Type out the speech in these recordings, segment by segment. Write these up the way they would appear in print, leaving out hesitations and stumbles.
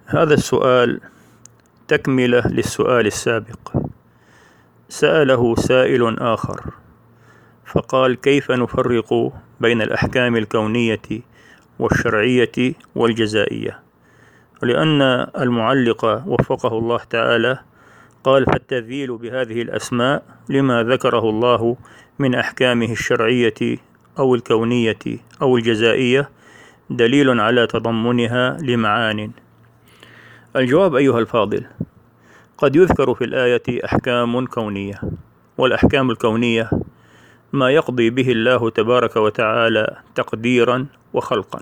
هذا السؤال تكملة للسؤال السابق. سأله سائل آخر فقال: كيف نفرق بين الأحكام الكونية والشرعية والجزائية؟ لأن المعلق وفقه الله تعالى قال: فالتذييل بهذه الأسماء لما ذكره الله من أحكامه الشرعية أو الكونية أو الجزائية دليل على تضمنها لمعان. الجواب أيها الفاضل: قد يذكر في الآية أحكام كونية، والأحكام الكونية ما يقضي به الله تبارك وتعالى تقديرا وخلقا.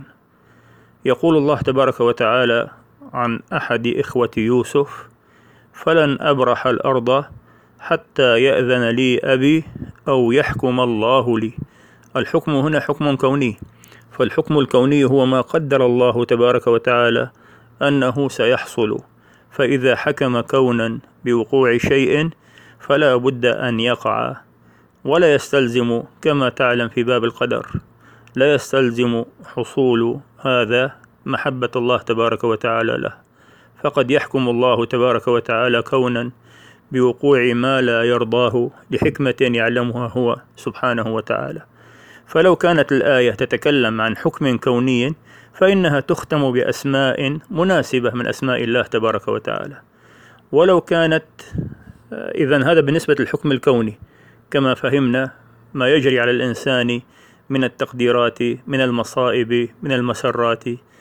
يقول الله تبارك وتعالى عن أحد إخوة يوسف: فلن أبرح الأرض حتى يأذن لي أبي أو يحكم الله لي. الحكم هنا حكم كوني، فالحكم الكوني هو ما قدر الله تبارك وتعالى أنه سيحصل، فإذا حكم كونا بوقوع شيء فلا بد أن يقع، ولا يستلزم كما تعلم في باب القدر لا يستلزم حصول هذا محبة الله تبارك وتعالى له، فقد يحكم الله تبارك وتعالى كونا بوقوع ما لا يرضاه لحكمة يعلمها هو سبحانه وتعالى. فلو كانت الآية تتكلم عن حكم كوني فإنها تختم بأسماء مناسبة من أسماء الله تبارك وتعالى. ولو كانت إذن هذا بالنسبة للحكم الكوني كما فهمنا ما يجري على الإنسان من التقديرات، من المصائب، من المسرات،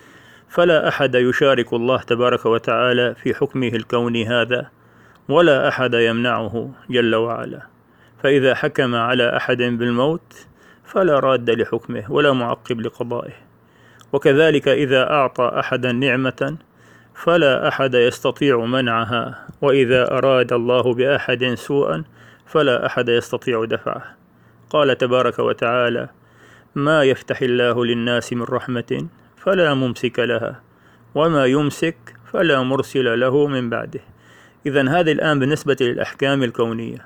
فلا أحد يشارك الله تبارك وتعالى في حكمه الكوني هذا، ولا أحد يمنعه جل وعلا. فإذا حكم على أحد بالموت فلا راد لحكمه ولا معقب لقضائه، وكذلك إذا أعطى أحدا نعمة فلا أحد يستطيع منعها، وإذا أراد الله بأحد سوءا فلا أحد يستطيع دفعه. قال تبارك وتعالى: ما يفتح الله للناس من رحمة فلا ممسك لها وما يمسك فلا مرسل له من بعده. إذن هذه الآن بالنسبة للأحكام الكونية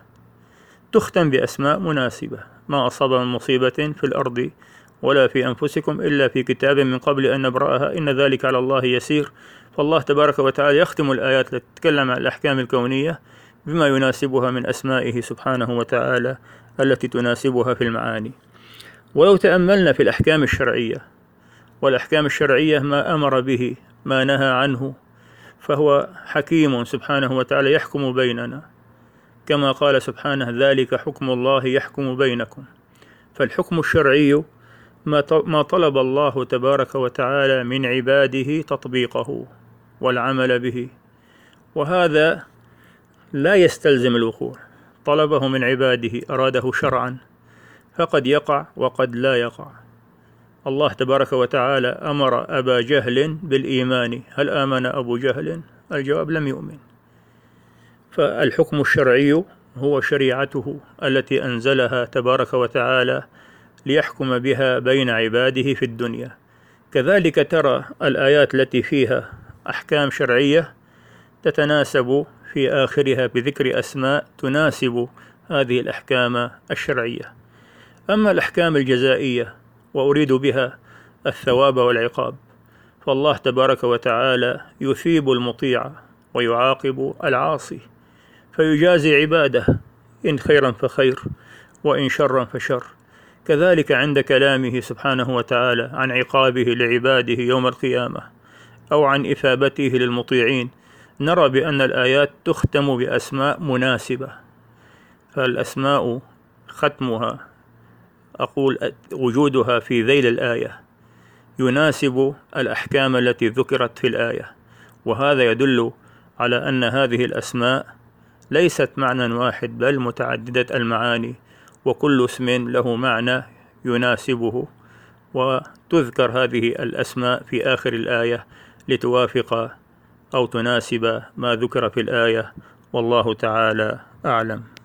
تختم بأسماء مناسبة: ما أصاب من مصيبة في الأرض ولا في أنفسكم إلا في كتاب من قبل أن نبرأها إن ذلك على الله يسير. فالله تبارك وتعالى يختم الآيات التي تتكلم عن الأحكام الكونية بما يناسبها من أسمائه سبحانه وتعالى التي تناسبها في المعاني. ولو تأملنا في الأحكام الشرعية، والأحكام الشرعية ما أمر به ما نهى عنه، فهو حكيم سبحانه وتعالى يحكم بيننا كما قال سبحانه: ذلك حكم الله يحكم بينكم. فالحكم الشرعي ما طلب الله تبارك وتعالى من عباده تطبيقه والعمل به، وهذا لا يستلزم الوقوع. طلبه من عباده أراده شرعا فقد يقع وقد لا يقع. الله تبارك وتعالى أمر أبا جهل بالإيمان، هل آمن أبو جهل؟ الجواب: لم يؤمن. فالحكم الشرعي هو شريعته التي أنزلها تبارك وتعالى ليحكم بها بين عباده في الدنيا. كذلك ترى الآيات التي فيها أحكام شرعية تتناسب في آخرها بذكر أسماء تناسب هذه الأحكام الشرعية. أما الأحكام الجزائية وأريد بها الثواب والعقاب، فالله تبارك وتعالى يثيب المطيع ويعاقب العاصي، فيجازي عباده إن خيرا فخير وإن شرا فشر. كذلك عند كلامه سبحانه وتعالى عن عقابه لعباده يوم القيامة أو عن إثابته للمطيعين نرى بأن الآيات تختم بأسماء مناسبة. فالأسماء ختمها، أقول وجودها في ذيل الآية يناسب الأحكام التي ذكرت في الآية، وهذا يدل على أن هذه الأسماء ليست معنى واحد بل متعددة المعاني، وكل اسم له معنى يناسبه، وتذكر هذه الأسماء في آخر الآية لتوافق أو تناسب ما ذكر في الآية، والله تعالى أعلم.